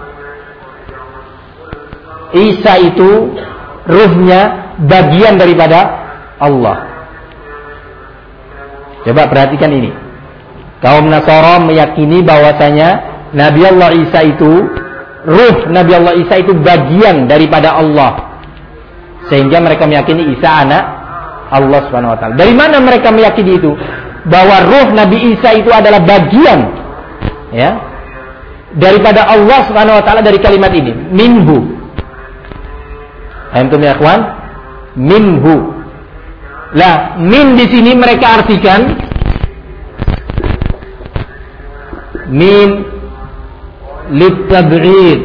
Isa itu ruhnya bagian daripada Allah. Coba perhatikan ini. Kaum Nasara meyakini bahwasanya Nabi Allah Isa itu, ruh Nabi Allah Isa itu bagian daripada Allah, sehingga mereka meyakini Isa anak Allah Subhanahu wa taala. Dari mana mereka meyakini itu? Bahwa ruh Nabi Isa itu adalah bagian, ya, daripada Allah Subhanahu wa taala dari kalimat ini, minhu. Antum ya ikhwan, minhu. Lah, min di sini mereka artikan min litab'id.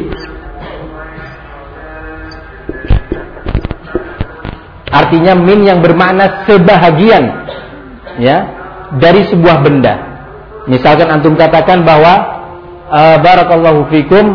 Artinya min yang bermakna sebahagian, ya, dari sebuah benda. Misalkan antum katakan bahwa barakallahu fikum,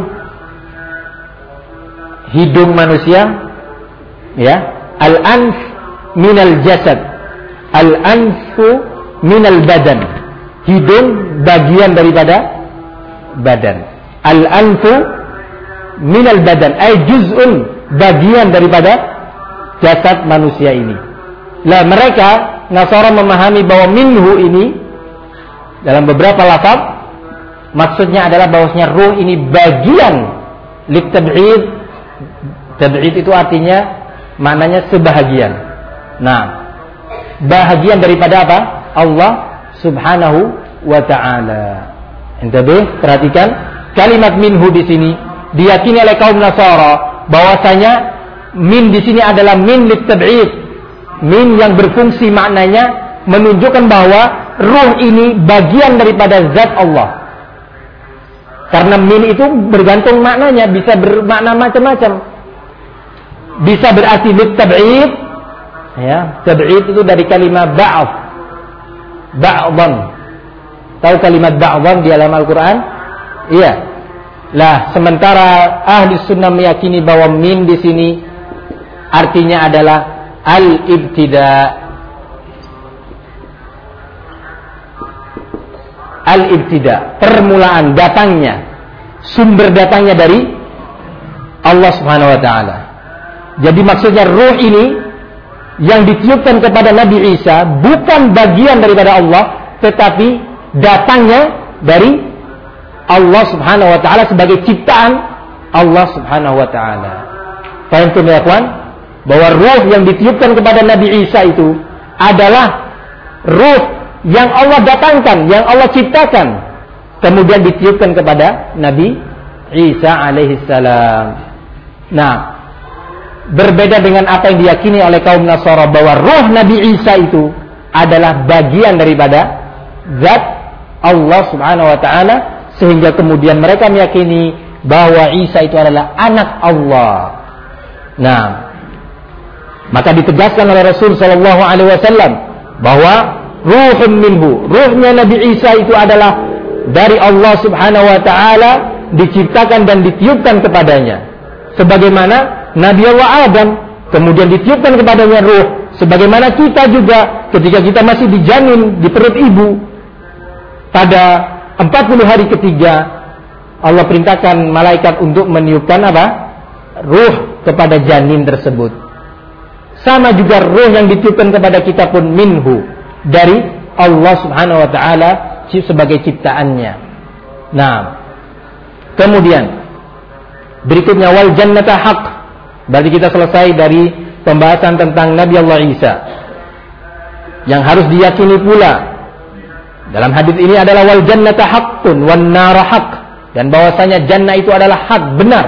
hidung manusia, ya, al-anf minal jasad, al-anfu minal badan. Hidung bagian daripada badan. Al-anfu minal badan, ay juz'un, bagian daripada jasad manusia ini. Lah, mereka Nasara memahami bahwa minhu ini dalam beberapa lafaz maksudnya adalah bahwasanya ruh ini bagian litab'id. Tab'id itu artinya maknanya sebahagian. Nah, bahagian daripada apa? Allah Subhanahu wa ta'ala. Intabih, perhatikan kalimat minhu di sini diyakini oleh kaum Nasara bahwasanya min di sini adalah min litab'id, min yang berfungsi maknanya menunjukkan bahwa ruh ini bagian daripada zat Allah. Karena min itu bergantung maknanya, bisa bermakna macam-macam. bisa berarti litab'id. Ya, tab'id itu dari kalimat ba'd. Ba'dhan. Tahu kalimat ba'dhan di dalam Al-Qur'an? Iya. Lah, sementara ahli sunnah meyakini bahwa min di sini artinya adalah al-ibtida'. Al-ibtida', permulaan, datangnya, sumber datangnya dari Allah Subhanahu wa taala. Jadi maksudnya ruh ini yang ditiupkan kepada Nabi Isa bukan bagian daripada Allah, tetapi datangnya dari Allah Subhanahu wa taala sebagai ciptaan Allah Subhanahu wa taala. Paham ya kawan? Bahwa ruh yang ditiupkan kepada Nabi Isa itu adalah ruh yang Allah datangkan, yang Allah ciptakan, kemudian ditiupkan kepada Nabi Isa alaihissalam. Nah, berbeda dengan apa yang diyakini oleh kaum Nasara bahwa ruh Nabi Isa itu adalah bagian daripada zat Allah Subhanahu wa taala, sehingga kemudian mereka meyakini bahwa Isa itu adalah anak Allah. Nah, maka ditegaskan oleh Rasul sallallahu alaihi wasallam bahwa ruhun minhu, ruhnya Nabi Isa itu adalah dari Allah Subhanahu wa taala, diciptakan dan ditiupkan kepadanya. Sebagaimana Nabi Allah Adam kemudian ditiupkan kepadanya ruh, sebagaimana kita juga ketika kita masih dijanin di perut ibu pada 40 hari ketiga, Allah perintahkan malaikat untuk meniupkan apa? Ruh kepada janin tersebut. Sama juga ruh yang ditiupkan kepada kita pun minhu, dari Allah Subhanahu wa taala sebagai ciptaannya. Nah, kemudian berikutnya wal jannata haq. Berarti kita selesai dari pembahasan tentang Nabi Allah Isa. Yang harus diyakini pula dalam hadis ini adalah wal jannata haqqun wan nar haq, dan bahwasanya jannah itu adalah hak, benar,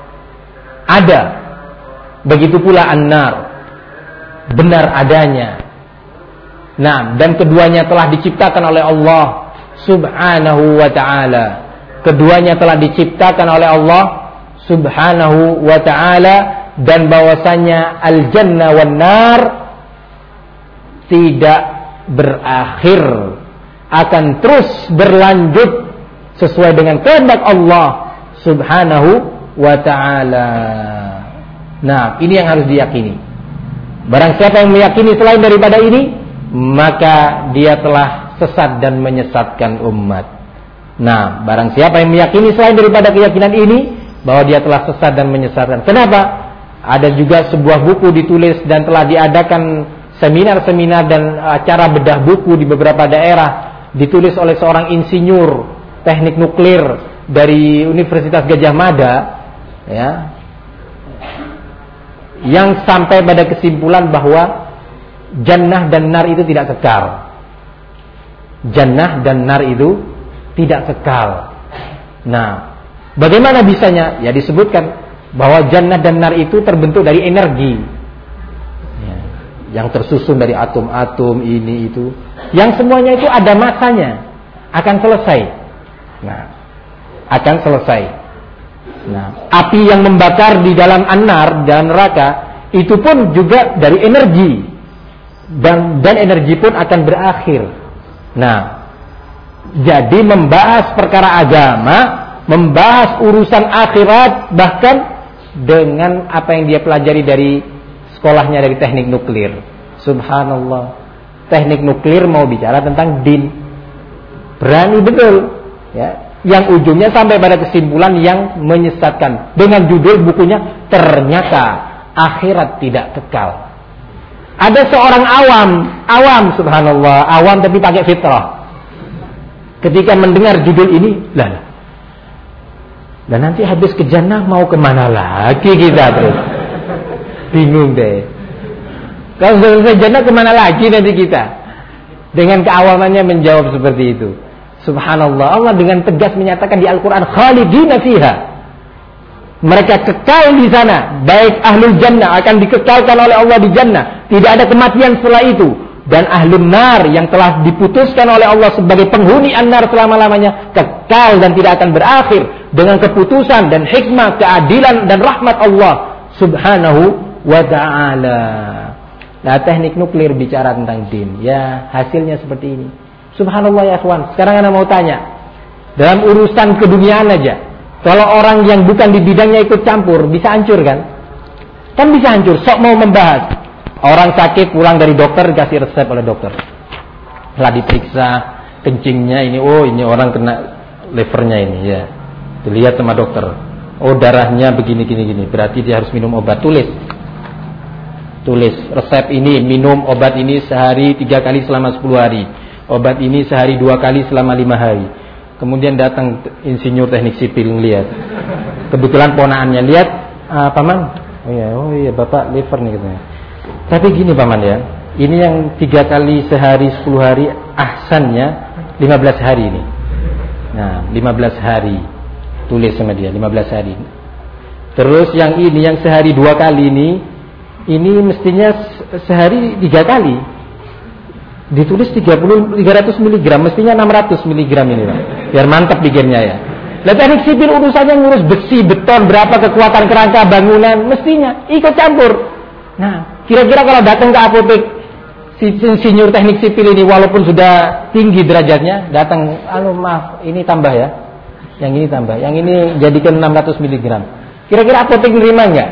ada. Begitu pula an-nar, benar adanya. Nah, dan keduanya telah diciptakan oleh Allah Subhanahu wa ta'ala. Keduanya telah diciptakan oleh Allah Subhanahu wa ta'ala, dan bahwasanya al-jannah wan nar tidak berakhir, akan terus berlanjut sesuai dengan kehendak Allah Subhanahu wa ta'ala. Nah, ini yang harus diyakini. Barang siapa yang meyakini selain daripada ini, maka dia telah sesat dan menyesatkan umat. Nah, barang siapa yang meyakini selain daripada keyakinan ini, bahwa dia telah sesat dan menyesatkan. Kenapa? Ada juga sebuah buku ditulis dan telah diadakan seminar-seminar dan acara bedah buku di beberapa daerah, ditulis oleh seorang insinyur teknik nuklir dari Universitas Gadjah Mada, ya, yang sampai pada kesimpulan bahwa jannah dan nar itu tidak kekal. Jannah dan nar itu tidak kekal. Nah, bagaimana bisanya? Ya, disebutkan bahwa jannah dan nar itu terbentuk dari energi, ya, yang tersusun dari atom-atom ini itu, yang semuanya itu ada masanya, akan selesai. Nah, akan selesai. Nah, api yang membakar di dalam an-nar dan neraka itu pun juga dari energi. Dan energi pun akan berakhir. Nah, jadi membahas perkara agama, membahas urusan akhirat, bahkan dengan apa yang dia pelajari dari sekolahnya dari teknik nuklir. Subhanallah, teknik nuklir mau bicara tentang din, berani betul, ya, yang ujungnya sampai pada kesimpulan yang menyesatkan dengan judul bukunya ternyata akhirat tidak kekal. Ada seorang awam subhanallah, awam tapi pakai fitrah. Ketika mendengar judul ini, lah nanti habis ke jannah mau kemana lagi kita terus? Bingung deh. Kalau selesai jannah kemana lagi nanti kita? Dengan keawamannya menjawab seperti itu. Subhanallah, Allah dengan tegas menyatakan di Al-Quran, khalidina fiha. Mereka kekal di sana. Baik ahlul jannah akan dikekalkan oleh Allah di jannah, tidak ada kematian setelah itu. Dan ahlul nar yang telah diputuskan oleh Allah sebagai penghuni an-nar selama-lamanya, kekal dan tidak akan berakhir dengan keputusan dan hikmah, keadilan dan rahmat Allah Subhanahu wa ta'ala. Nah, teknik nuklir bicara tentang din. Ya, hasilnya seperti ini. Subhanallah ya ikhwan. Sekarang Anda mau tanya, dalam urusan keduniaan aja, kalau orang yang bukan di bidangnya ikut campur, bisa hancur kan? Kan bisa hancur. Sok mau membahas. Orang sakit pulang dari dokter, dikasih resep oleh dokter. Setelah diperiksa kencingnya ini, oh ini orang kena levernya ini ya. Dilihat sama dokter. Oh darahnya begini gini. Berarti dia harus minum obat. Tulis resep ini, minum obat ini sehari 3 kali selama 10 hari. Obat ini sehari 2 kali selama 5 hari. Kemudian datang insinyur teknik sipil lihat. Kebetulan ponaannya lihat, paman. Oh iya bapak liver nih katanya. Tapi gini paman ya, ini yang 3 kali sehari 10 hari, ahsannya 15 hari ini. Nah 15 hari. Tulis sama dia 15 hari. Terus yang ini yang sehari 2 kali ini mestinya sehari 3 kali. Ditulis 300 mg, mestinya 600 mg ini Pak. Biar mantap bikinnya ya. Lah teknik sipil urusannya ngurus besi, beton, berapa kekuatan kerangka bangunan, mestinya ikut campur. Nah, kira-kira kalau datang ke apotek si insinyur teknik sipil ini walaupun sudah tinggi derajatnya, datang, maaf, ini tambah ya. Yang ini tambah, yang ini jadikan 600 mg. Kira-kira apotek nerima enggak?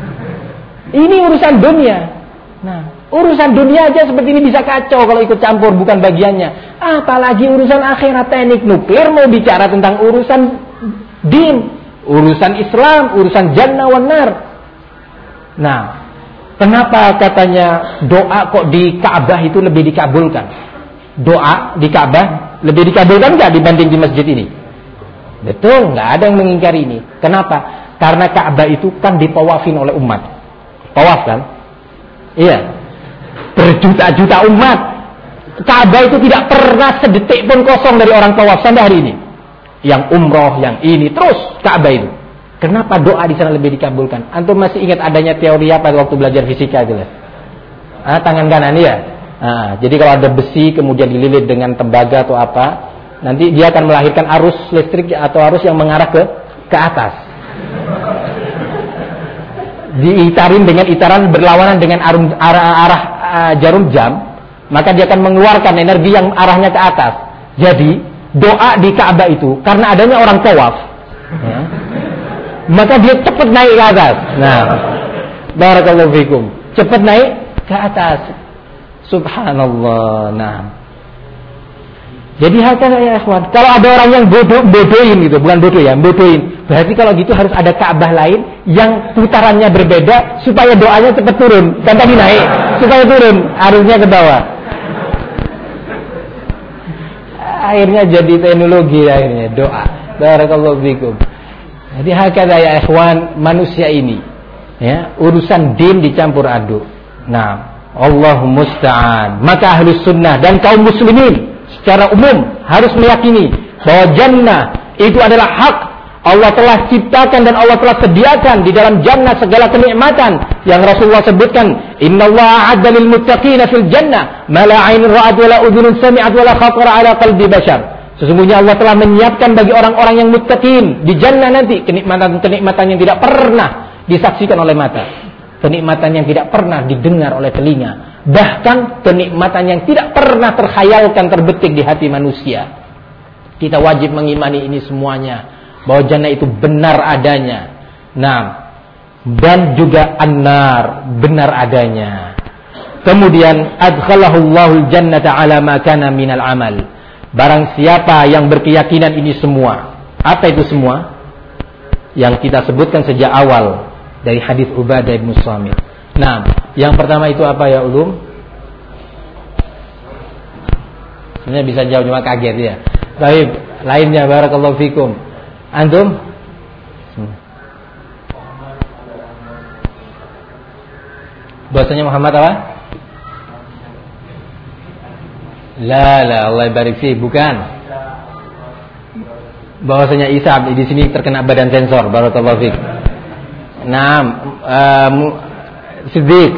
Ini urusan dunia. Nah, urusan dunia aja seperti ini bisa kacau kalau ikut campur, bukan bagiannya. Apalagi urusan akhirat, teknik nuklir, mau bicara tentang urusan din, urusan Islam, urusan jannah wan nar. Nah, kenapa katanya doa kok di Ka'bah itu lebih dikabulkan? Doa di Ka'bah lebih dikabulkan nggak dibanding di masjid ini? Betul, nggak ada yang mengingkari ini. Kenapa? Karena Ka'bah itu kan ditawafin oleh umat. Tawaf kan? Iya. Berjuta-juta umat. Ka'bah itu tidak pernah sedetik pun kosong dari orang tawaf sampai hari ini. Yang umroh, yang ini, terus Ka'bah itu. Kenapa doa di sana lebih dikabulkan? Antum masih ingat adanya teori apa waktu belajar fisika itu lah? Tangan kanan ya. Jadi kalau ada besi kemudian dililit dengan tembaga atau apa, nanti dia akan melahirkan arus listrik atau arus yang mengarah ke atas. Diitarin dengan itaran berlawanan dengan arah jarum jam, maka dia akan mengeluarkan energi yang arahnya ke atas. Jadi doa di Ka'bah itu karena adanya orang tawaf, ya, maka dia cepat naik ke atas. Nah, barakallahu fikum, cepat naik ke atas. Subhanallah. Nah, jadi hakikatnya ya ikhwan, kalau ada orang yang bodohin gitu, bukan bodoh ya, bodohin. Berarti kalau gitu harus ada Ka'bah lain yang putarannya berbeda supaya doanya cepat turun. Kan tadi naik, supaya turun, arusnya ke bawah. Akhirnya jadi teknologi akhirnya doa. Barakallahu fikum. Jadi hakikatnya ya ikhwan, manusia ini ya, urusan din dicampur aduk. Nah, Allahu musta'an. Maka ahlus sunnah dan kaum muslimin secara umum harus meyakini bahwa jannah itu adalah hak. Allah telah ciptakan dan Allah telah sediakan di dalam jannah segala kenikmatan yang Rasulullah sebutkan. Innallaha a'adda lil muttaqina fil jannah ma la 'ainun ra'at wa la udhunun sami'at wa la khatara 'ala qalbi bashar. Sesungguhnya Allah telah menyiapkan bagi orang-orang yang muttaqin di jannah nanti kenikmatan-kenikmatan yang tidak pernah disaksikan oleh mata, kenikmatan yang tidak pernah didengar oleh telinga, bahkan kenikmatan yang tidak pernah terkhayalkan terbetik di hati manusia. Kita wajib mengimani ini semuanya, bahwa jannah itu benar adanya. Nah, dan juga an-nar benar adanya. Kemudian adkhalahullahu al-jannata ala ma kana minal amal. Barang siapa yang berkeyakinan ini semua. Apa itu semua? Yang kita sebutkan sejak awal dari hadis Ubadah bin Samit. Nah, yang pertama itu apa ya ulum? Sebenarnya bisa jawab, cuma kaget ya. Baik, lainnya barakallahu fikum. Antum? Bahasanya Muhammad apa? La Allah barik fi, bukan. Bahwasanya Isa di sini terkena badan sensor, barakallahu fik. Naam, Siddiq.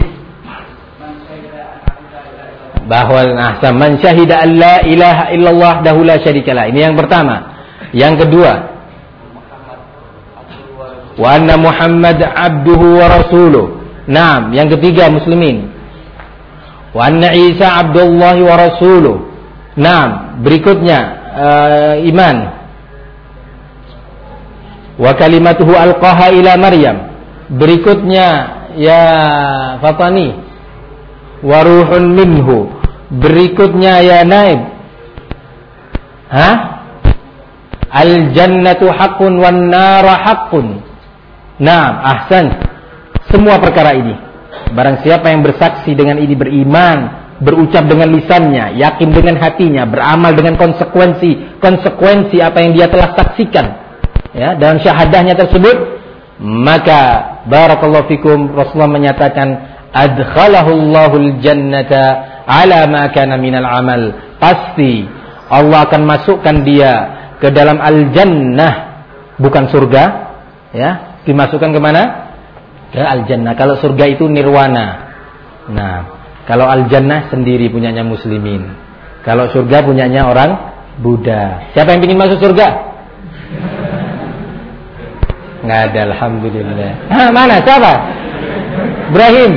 Bahwa man syahida an la ilaha illallah wahdahu la syarikalah. Ini yang pertama. Yang kedua, wa anna Muhammad abduhu wa rasuluh. Naam, yang ketiga muslimin. Wa anna Isa Abdullah wa rasuluh. Naam, berikutnya iman. Wa kalimatuhu alqaha ila Maryam. Berikutnya ya Fatani. Wa ruhun minhu. Berikutnya ya Naib. Al jannatu haqqun wan nara haqqun. Naam, ahsan. Semua perkara ini. Barang siapa yang bersaksi dengan ini, beriman, berucap dengan lisannya, yakin dengan hatinya, beramal dengan konsekuensi apa yang dia telah saksikan, ya, dalam syahadahnya tersebut, maka barakallahu fikum, Rasulullah menyatakan adkhalahullahul jannata ala ma kana minal amal. Pasti Allah akan masukkan dia ke dalam al-jannah, bukan surga, ya, dimasukkan ke mana? Ke al-jannah. Kalau surga itu nirwana. Nah, kalau al-jannah sendiri punyanya muslimin. Kalau surga punyanya orang Buddha. Siapa yang ingin masuk surga? Nggak ada, alhamdulillah. Mana? Siapa? Ibrahim.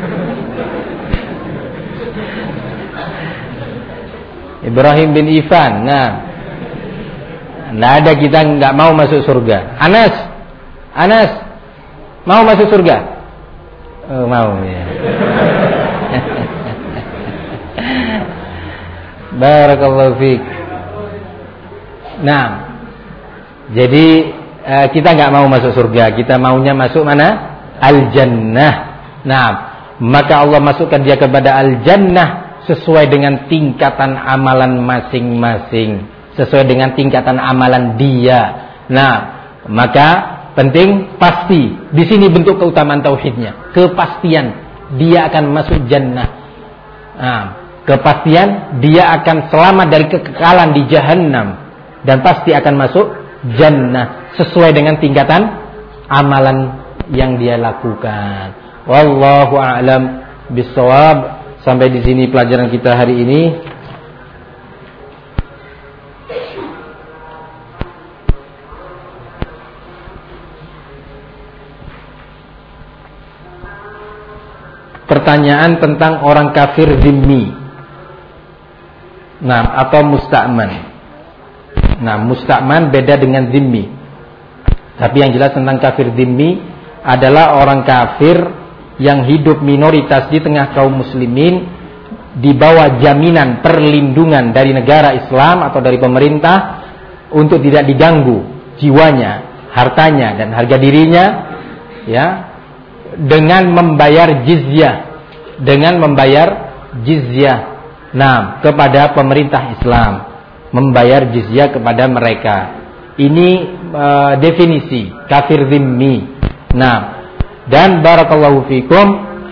Ibrahim bin Ifan. Nah, nggak ada, kita nggak mau masuk surga. Anas, mau masuk surga? Oh, mau ya. Barakallahu fiik. Nah, jadi kita nggak mau masuk surga, kita maunya masuk mana? Al-jannah. Nah, maka Allah masukkan dia kepada al-jannah sesuai dengan tingkatan amalan masing-masing, sesuai dengan tingkatan amalan dia. Nah, maka penting pasti di sini bentuk keutamaan tauhidnya, kepastian dia akan masuk jannah. Nah, kepastian dia akan selamat dari kekekalan di jahannam dan pasti akan masuk jannah sesuai dengan tingkatan amalan yang dia lakukan. Wallahu a'lam bissawab. Sampai di sini pelajaran kita hari ini. Pertanyaan tentang orang kafir zimmi. Nah, atau musta'man. Nah, musta'man beda dengan zimmi. Tapi yang jelas tentang kafir zimmi adalah orang kafir yang hidup minoritas di tengah kaum muslimin, di bawah jaminan perlindungan dari negara Islam atau dari pemerintah untuk tidak diganggu jiwanya, hartanya dan harga dirinya, ya, dengan membayar jizyah, nah, kepada pemerintah Islam, membayar jizyah kepada mereka. Ini definisi kafir zimmi. Nah, dan barakallahu fikum,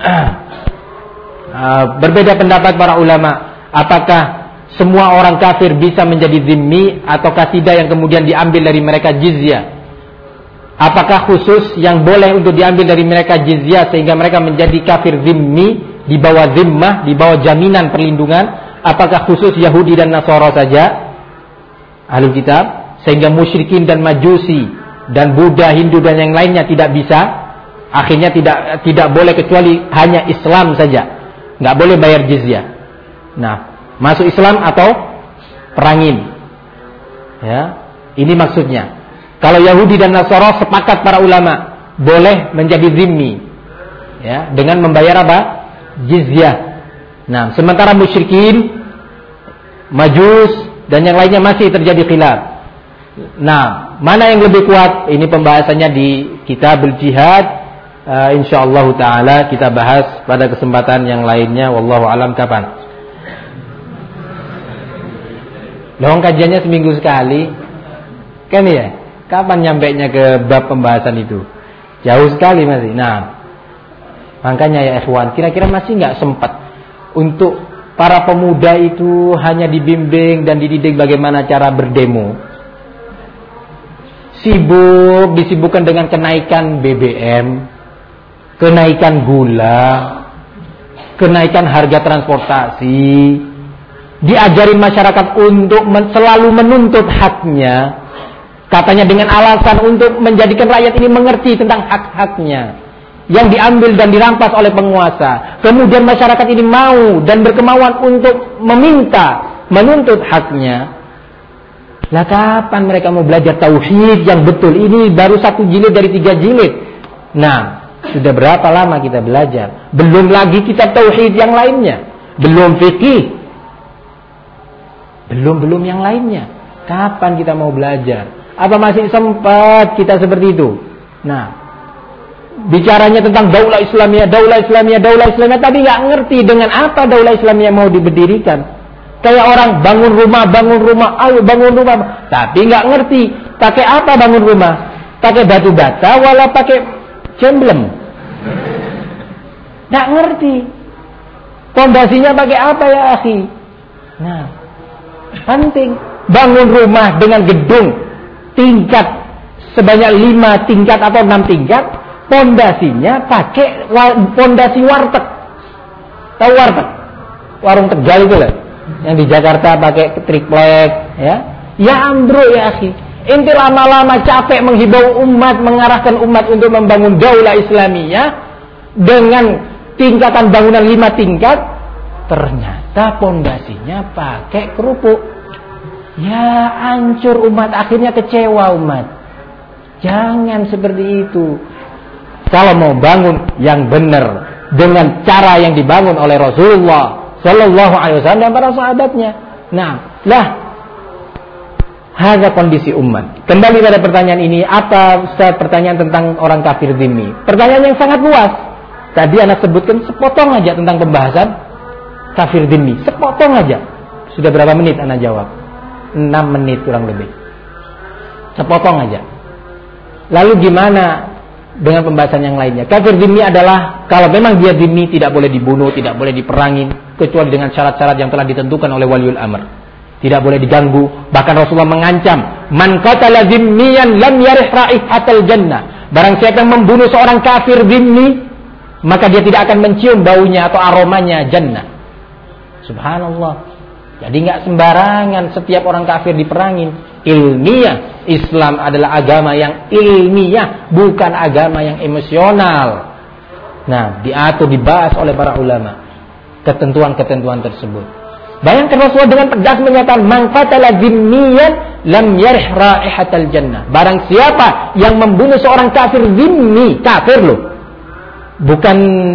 berbeda pendapat para ulama, apakah semua orang kafir bisa menjadi zimmi ataukah tidak yang kemudian diambil dari mereka jizyah? Apakah khusus yang boleh untuk diambil dari mereka jizyah sehingga mereka menjadi kafir zimmi, di bawah zimmah, di bawah jaminan perlindungan? Apakah khusus Yahudi dan Nasara saja, Ahlul Kitab, sehingga musyrikin dan Majusi dan Buddha, Hindu dan yang lainnya tidak bisa? Akhirnya tidak boleh kecuali hanya Islam saja, nggak boleh bayar jizyah. Nah, masuk Islam atau perangin, ya, ini maksudnya. Kalau Yahudi dan Nasara sepakat para ulama boleh menjadi zimmi, ya, dengan membayar apa? Jizyah. Nah, sementara musyrikin, Majus dan yang lainnya masih terjadi khilaf. Nah, mana yang lebih kuat? Ini pembahasannya di Kitabul Jihad. Insyaallah taala kita bahas pada kesempatan yang lainnya. Wallahu alam. Kapan? Loh, kajiannya seminggu sekali. Kan ya? Kapan nyampainya ke bab pembahasan itu? Jauh sekali masih. Nah, makanya ya ikhwan, kira-kira masih nggak sempat untuk para pemuda itu hanya dibimbing dan dididik bagaimana cara berdemo. Disibukkan dengan kenaikan BBM, kenaikan gula, kenaikan harga transportasi, diajarin masyarakat untuk selalu menuntut haknya, katanya dengan alasan untuk menjadikan rakyat ini mengerti tentang hak-haknya. yang diambil dan dirampas oleh penguasa. Kemudian masyarakat ini mau dan berkemauan untuk menuntut haknya. Lah kapan mereka mau belajar tauhid yang betul? Ini baru 1 jilid dari 3 jilid. Nah, sudah berapa lama kita belajar? Belum lagi kitab tauhid yang lainnya. Belum fikih. Belum yang lainnya. Kapan kita mau belajar? Apa masih sempat kita seperti itu? Nah, bicaranya tentang daulah Islamiyah, tapi nggak ngerti dengan apa daulah Islamiyah mau diberdirikan. Kayak orang bangun rumah, ayo bangun rumah. Tapi nggak ngerti pakai apa bangun rumah. Pakai batu bata, wala pakai cemblem. Nggak ngerti. Pondasinya pakai apa ya akhi? Nah, penting. Bangun rumah dengan gedung tingkat sebanyak 5 tingkat atau 6 tingkat. Pondasinya pakai pondasi warteg. Tahu warteg? Warung Tegal itu lah. Yang di Jakarta pakai triplek, ya. Ya ambruk ya akhi. Inti lama-lama capek menghibau umat, mengarahkan umat untuk membangun daulah Islamiyah dengan tingkatan bangunan 5 tingkat, ternyata pondasinya pakai kerupuk. Ya hancur umat, akhirnya kecewa umat. Jangan seperti itu. Kalau mau bangun yang benar dengan cara yang dibangun oleh Rasulullah Sallallahu Alaihi Wasallam dan para sahabatnya. Nah, ada kondisi umat. Kembali pada pertanyaan ini, apa pertanyaan tentang orang kafir dhimmi? Pertanyaan yang sangat luas. Tadi anak sebutkan sepotong aja tentang pembahasan kafir dhimmi. Sepotong aja. Sudah berapa menit anak jawab? 6 menit kurang lebih. Sepotong aja. Lalu gimana dengan pembahasan yang lainnya? Kafir dhimmi adalah kalau memang dia dhimmi tidak boleh dibunuh, tidak boleh diperangin kecuali dengan syarat-syarat yang telah ditentukan oleh waliul amr. Tidak boleh diganggu. Bahkan Rasulullah mengancam, man qatala dhimmiyan lam yarih raihatal jannah. Barang siapa yang membunuh seorang kafir dhimmi, maka dia tidak akan mencium baunya atau aromanya jannah. Subhanallah. Jadi enggak sembarangan setiap orang kafir diperangin. Ilmiah. Islam adalah agama yang ilmiah, bukan agama yang emosional. Nah, diatur, dibahas oleh para ulama ketentuan-ketentuan tersebut. Bayangkan Rasulullah dengan tegas menyatakan man qatala dhimmiyan lam yarih raihatal jannah. Barang siapa yang membunuh seorang kafir dhimmi, kafir loh. Bukan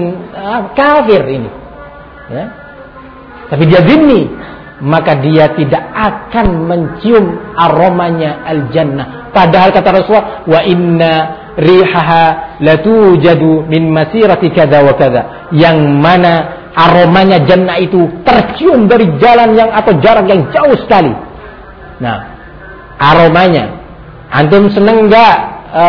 kafir ini. Ya. Tapi dia dhimmi, maka dia tidak akan mencium aromanya al-jannah. Padahal kata Rasulullah, wa inna rihaha latujadu min masirati kadza wa kadza. Yang mana aromanya jannah itu tercium dari jalan yang atau jarak yang jauh sekali. Nah, aromanya. Antum seneng enggak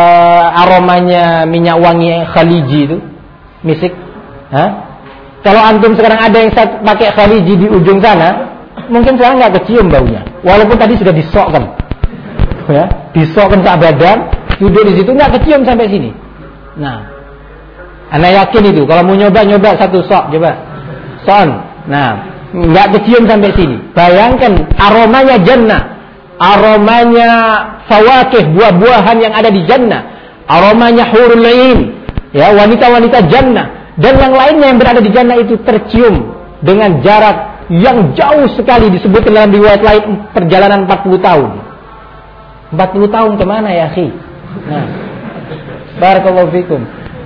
aromanya minyak wangi Khaliji itu? Misik? Hah? Kalau antum sekarang ada yang pakai Khaliji di ujung sana, mungkin sekarang enggak kecium baunya. Walaupun tadi sudah disokkan. Ya, disokkan ke badan, duduk di situ enggak kecium sampai sini. Nah, ana yakin itu kalau mau nyoba satu sok coba. Nah, nggak kecium sampai sini. Bayangkan aromanya jannah, aromanya fawakih, buah-buahan yang ada di jannah, aromanya hurul 'ain, ya wanita-wanita jannah dan yang lainnya yang berada di jannah itu tercium dengan jarak yang jauh sekali. Disebutkan dalam riwayat lain perjalanan 40 tahun. 40 tahun kemana ya akhi? Nah, barakallahu fikum.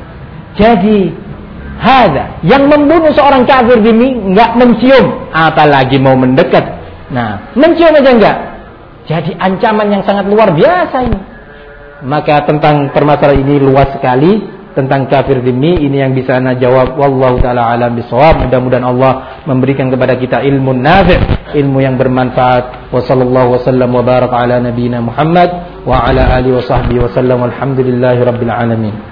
Jadi yang membunuh seorang kafir dhimmi enggak mencium, apalagi mau mendekat. Nah, mencium aja enggak. Jadi ancaman yang sangat luar biasa ini. Maka tentang permasalahan ini luas sekali tentang kafir dhimmi. Ini yang bisa ana jawab. Wallahu taala alam bisawab. Mudah-mudahan Allah memberikan kepada kita ilmu nafi', ilmu yang bermanfaat. Wa sallallahu wasallam wa baraka ala nabiyyina Muhammad wa ala alihi wa sahbihi wasallam. Walhamdulillahirabbil alamin.